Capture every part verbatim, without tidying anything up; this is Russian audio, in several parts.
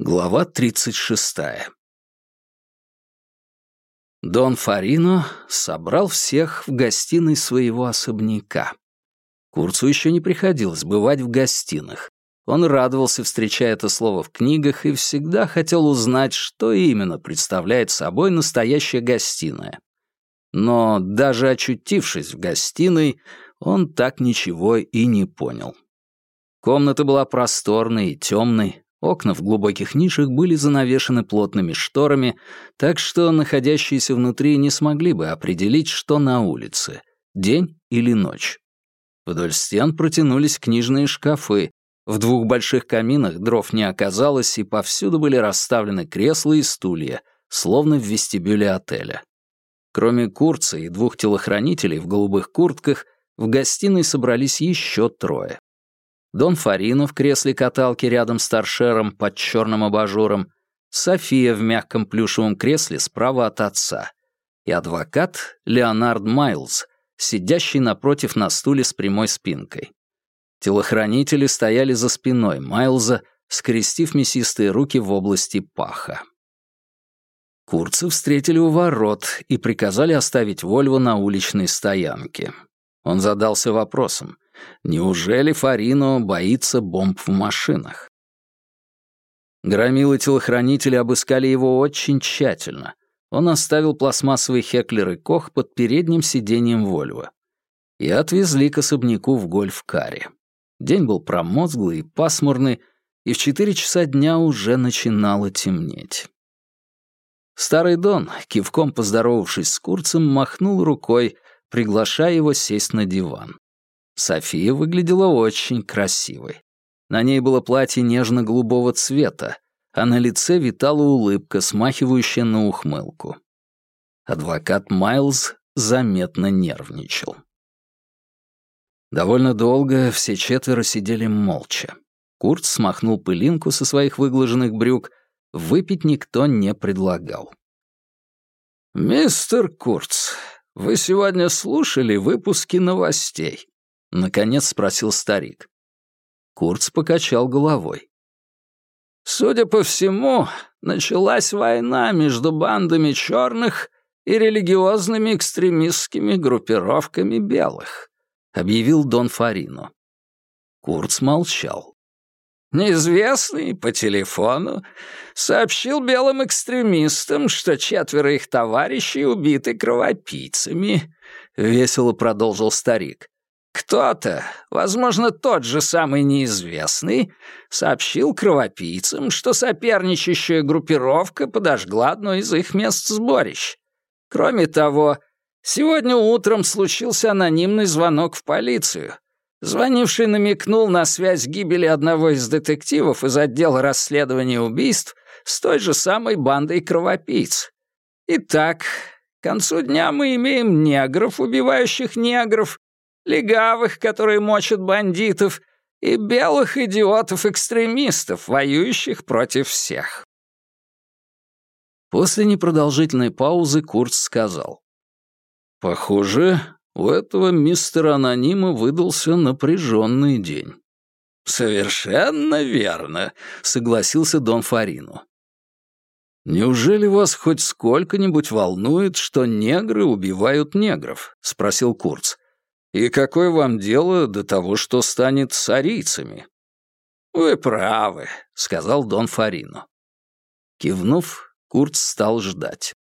Глава тридцать шестая. Дон Фарино собрал всех в гостиной своего особняка. Курцу еще не приходилось бывать в гостиных. Он радовался, встречая это слово в книгах, и всегда хотел узнать, что именно представляет собой настоящая гостиная. Но даже очутившись в гостиной, он так ничего и не понял. Комната была просторной и темной. Окна в глубоких нишах были занавешены плотными шторами, так что находящиеся внутри не смогли бы определить, что на улице — день или ночь. Вдоль стен протянулись книжные шкафы, в двух больших каминах дров не оказалось, и повсюду были расставлены кресла и стулья, словно в вестибюле отеля. Кроме Курца и двух телохранителей в голубых куртках, в гостиной собрались еще трое. Дон Фарино в кресле каталки рядом с торшером под черным абажуром, София в мягком плюшевом кресле справа от отца и адвокат Леонард Майлз, сидящий напротив на стуле с прямой спинкой. Телохранители стояли за спиной Майлза, скрестив мясистые руки в области паха. Курца встретили у ворот и приказали оставить Вольво на уличной стоянке. Он задался вопросом: неужели Фарино боится бомб в машинах? Громилы-телохранители обыскали его очень тщательно. Он оставил пластмассовый Хеклер и Кох под передним сиденьем Вольво и отвезли к особняку в гольф-каре. День был промозглый и пасмурный, и в четыре часа дня уже начинало темнеть. Старый Дон, кивком поздоровавшись с Курцем, махнул рукой, приглашая его сесть на диван. София выглядела очень красивой. На ней было платье нежно-голубого цвета, а на лице витала улыбка, смахивающая на ухмылку. Адвокат Майлз заметно нервничал. Довольно долго все четверо сидели молча. Курц смахнул пылинку со своих выглаженных брюк, выпить никто не предлагал. «Мистер Курц, вы сегодня слушали выпуски новостей?» — наконец спросил старик. Курц покачал головой. «Судя по всему, началась война между бандами черных и религиозными экстремистскими группировками белых», — объявил Дон Фарино. Курц молчал. «Неизвестный по телефону сообщил белым экстремистам, что четверо их товарищей убиты кровопийцами», — весело продолжил старик. «Кто-то, возможно, тот же самый неизвестный, сообщил кровопийцам, что соперничающая группировка подожгла одно из их мест сборищ. Кроме того, сегодня утром случился анонимный звонок в полицию. Звонивший намекнул на связь гибели одного из детективов из отдела расследования убийств с той же самой бандой кровопийц. Итак, к концу дня мы имеем негров, убивающих негров, легавых, которые мочат бандитов, и белых идиотов-экстремистов, воюющих против всех». После непродолжительной паузы Курц сказал: «Похоже, у этого мистера Анонима выдался напряженный день». «Совершенно верно», — согласился Дон Фарино. «Неужели вас хоть сколько-нибудь волнует, что негры убивают негров?» — спросил Курц. «И какое вам дело до того, что станет с арийцами?» «Вы правы», — сказал Дон Фарино. Кивнув, Курц стал ждать.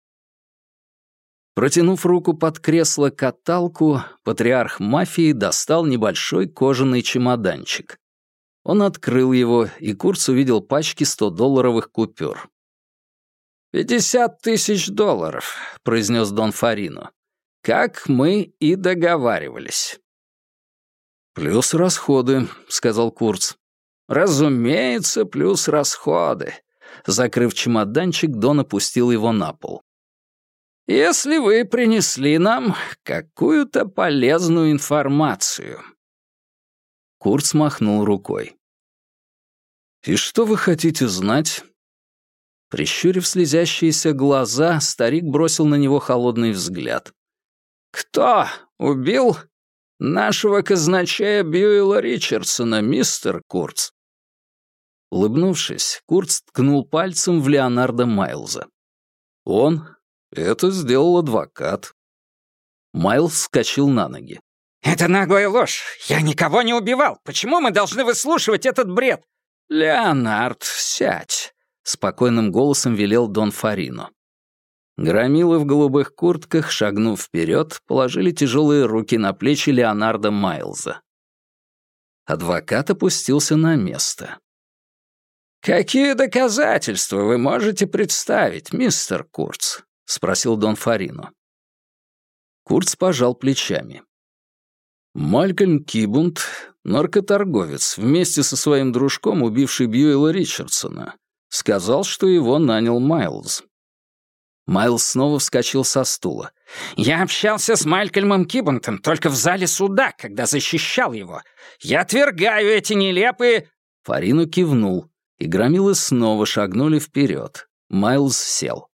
Протянув руку под кресло-каталку, патриарх мафии достал небольшой кожаный чемоданчик. Он открыл его, и Курц увидел пачки стодолларовых купюр. «Пятьдесят тысяч долларов», — произнес Дон Фарино. «Как мы и договаривались». «Плюс расходы», — сказал Курц. «Разумеется, плюс расходы». Закрыв чемоданчик, Дон опустил его на пол. «Если вы принесли нам какую-то полезную информацию». Курц махнул рукой. «И что вы хотите знать?» Прищурив слезящиеся глаза, старик бросил на него холодный взгляд. «Кто убил нашего казначея Бьюэлла Ричардсона, мистер Курц?» Улыбнувшись, Курц ткнул пальцем в Леонарда Майлза. Он? Это сделал адвокат. Майлз вскочил на ноги. «Это наглая ложь! Я никого не убивал! Почему мы должны выслушивать этот бред?» «Леонард, сядь!» — спокойным голосом велел Дон Фарино. Громилы в голубых куртках, шагнув вперед, положили тяжелые руки на плечи Леонарда Майлза. Адвокат опустился на место. «Какие доказательства вы можете представить, мистер Курц?» — спросил Дон Фарино. Курц пожал плечами. Малькольм Кибунд, наркоторговец, вместе со своим дружком, убивший Бьюэлла Ричардсона, сказал, что его нанял Майлз. Майлз снова вскочил со стула. «Я общался с Малькольмом Кибундом только в зале суда, когда защищал его. Я отвергаю эти нелепые...» Фарино кивнул, и громилы снова шагнули вперед. Майлз сел.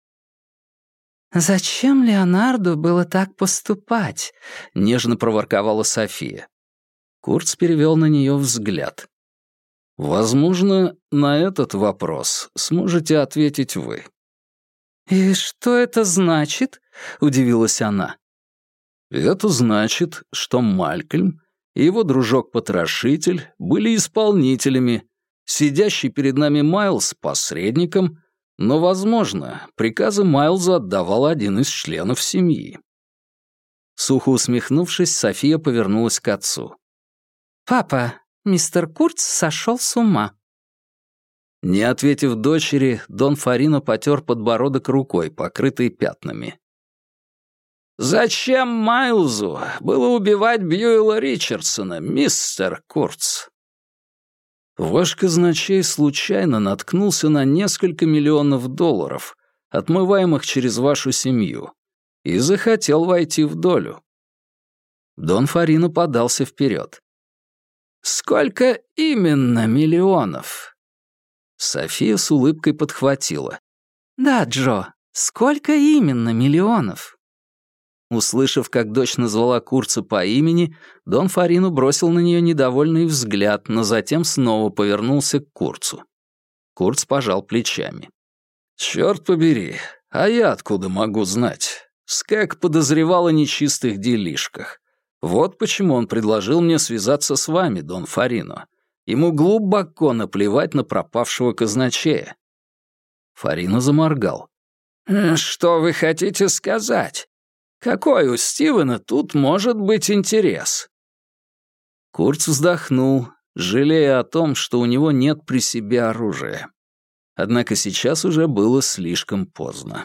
«Зачем Леонарду было так поступать?» — нежно проворковала София. Курц перевел на нее взгляд. «Возможно, на этот вопрос сможете ответить вы». «И что это значит?» — удивилась она. «Это значит, что Малькольм и его дружок-потрошитель были исполнителями, сидящий перед нами Майлз — посредником, но, возможно, приказы Майлза отдавал один из членов семьи». Сухо усмехнувшись, София повернулась к отцу. «Папа, мистер Курц сошел с ума». Не ответив дочери, Дон Фарино потер подбородок рукой, покрытой пятнами. «Зачем Майлзу было убивать Бьюэлла Ричардсона, мистер Курц?» Ваш казначей случайно наткнулся на несколько миллионов долларов, отмываемых через вашу семью, и захотел войти в долю. Дон Фарино подался вперед. «Сколько именно миллионов?» София с улыбкой подхватила. «Да, Джо, сколько именно миллионов?» Услышав, как дочь назвала Курца по имени, Дон Фарино бросил на нее недовольный взгляд, но затем снова повернулся к Курцу. Курц пожал плечами. «Черт побери, а я откуда могу знать? Скэк подозревал о нечистых делишках. Вот почему он предложил мне связаться с вами, Дон Фарино. Ему глубоко наплевать на пропавшего казначея». Фарино заморгал. «Что вы хотите сказать? Какой у Стивена тут может быть интерес?» Курц вздохнул, жалея о том, что у него нет при себе оружия. Однако сейчас уже было слишком поздно.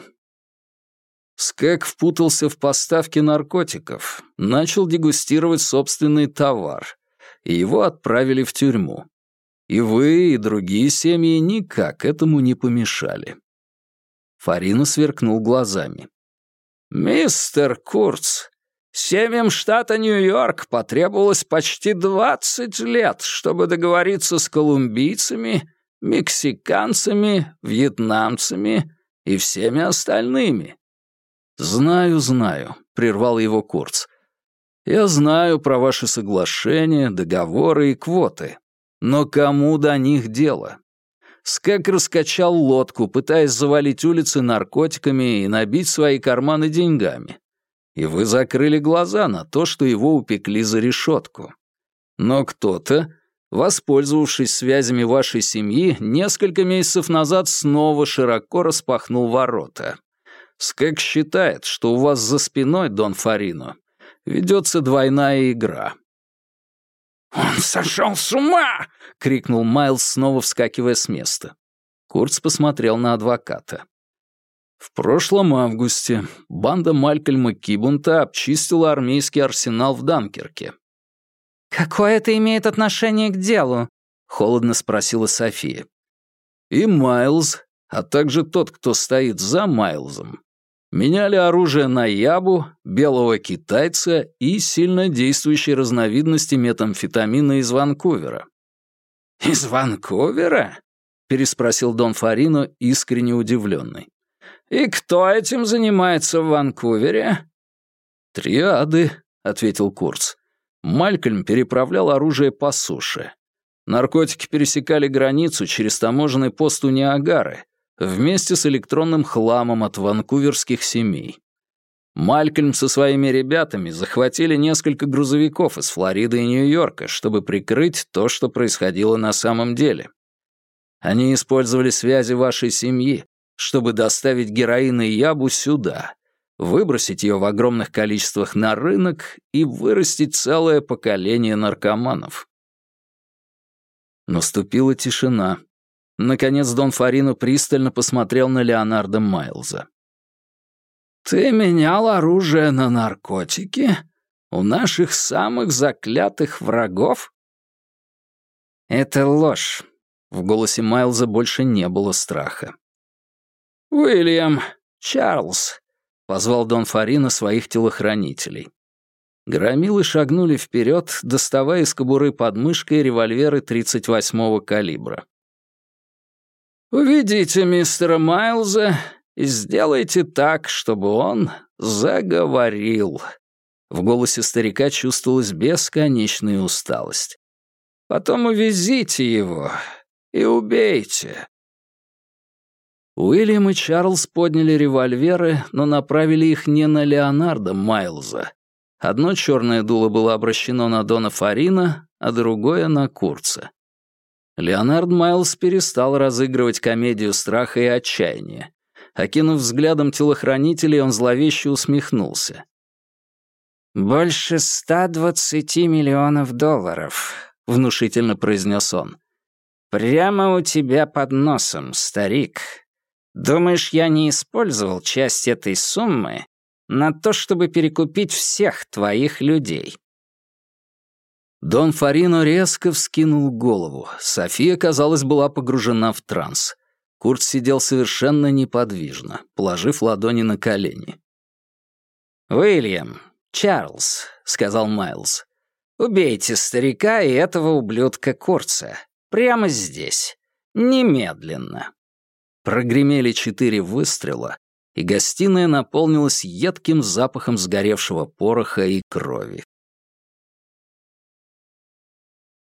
Скэк впутался в поставки наркотиков, начал дегустировать собственный товар, и его отправили в тюрьму. И вы, и другие семьи никак этому не помешали. Фарино сверкнул глазами. «Мистер Курц, семьям штата Нью-Йорк потребовалось почти двадцать лет, чтобы договориться с колумбийцами, мексиканцами, вьетнамцами и всеми остальными». «Знаю, знаю», — прервал его Курц. «Я знаю про ваши соглашения, договоры и квоты. Но кому до них дело? Скэк раскачал лодку, пытаясь завалить улицы наркотиками и набить свои карманы деньгами. И вы закрыли глаза на то, что его упекли за решетку. Но кто-то, воспользовавшись связями вашей семьи, несколько месяцев назад снова широко распахнул ворота. Скэк считает, что у вас за спиной, Дон Фарино, ведется двойная игра». «Он сошел с ума!» — крикнул Майлз, снова вскакивая с места. Курц посмотрел на адвоката. В прошлом августе банда Малькольма Кибунта обчистила армейский арсенал в Данкерке. «Какое это имеет отношение к делу?» — холодно спросила София. И Майлз, а также тот, кто стоит за Майлзом, меняли оружие на ябу, белого китайца и сильнодействующие разновидности метамфетамина из Ванкувера. «Из Ванкувера?» — переспросил Дон Фарино, искренне удивленный. «И кто этим занимается в Ванкувере?» «Триады», — ответил Курц. Малькольм переправлял оружие по суше. Наркотики пересекали границу через таможенный пост у Ниагары вместе с электронным хламом от ванкуверских семей. Малькольм со своими ребятами захватили несколько грузовиков из Флориды и Нью-Йорка, чтобы прикрыть то, что происходило на самом деле. Они использовали связи вашей семьи, чтобы доставить героин и ябу сюда, выбросить ее в огромных количествах на рынок и вырастить целое поколение наркоманов. Наступила тишина. Наконец Дон Фарино пристально посмотрел на Леонарда Майлза. «Ты менял оружие на наркотики? У наших самых заклятых врагов?» «Это ложь». В голосе Майлза больше не было страха. «Уильям, Чарльз», — позвал Дон Фарино своих телохранителей. Громилы шагнули вперед, доставая из кобуры под мышкой револьверы тридцать восьмого калибра. «Уведите мистера Майлза и сделайте так, чтобы он заговорил». В голосе старика чувствовалась бесконечная усталость. «Потом увезите его и убейте». Уильям и Чарльз подняли револьверы, но направили их не на Леонарда Майлза. Одно черное дуло было обращено на Дона Фарино, а другое — на Курца. Леонард Майлз перестал разыгрывать комедию страха и отчаяния. Окинув взглядом телохранителей, он зловеще усмехнулся. «Больше ста двадцати миллионов долларов», — внушительно произнес он. «Прямо у тебя под носом, старик. Думаешь, я не использовал часть этой суммы на то, чтобы перекупить всех твоих людей?» Дон Фарино резко вскинул голову. София, казалось, была погружена в транс. Курт сидел совершенно неподвижно, положив ладони на колени. «Уильям, Чарльз», — сказал Майлз, — «убейте старика и этого ублюдка Курца. Прямо здесь. Немедленно». Прогремели четыре выстрела, и гостиная наполнилась едким запахом сгоревшего пороха и крови.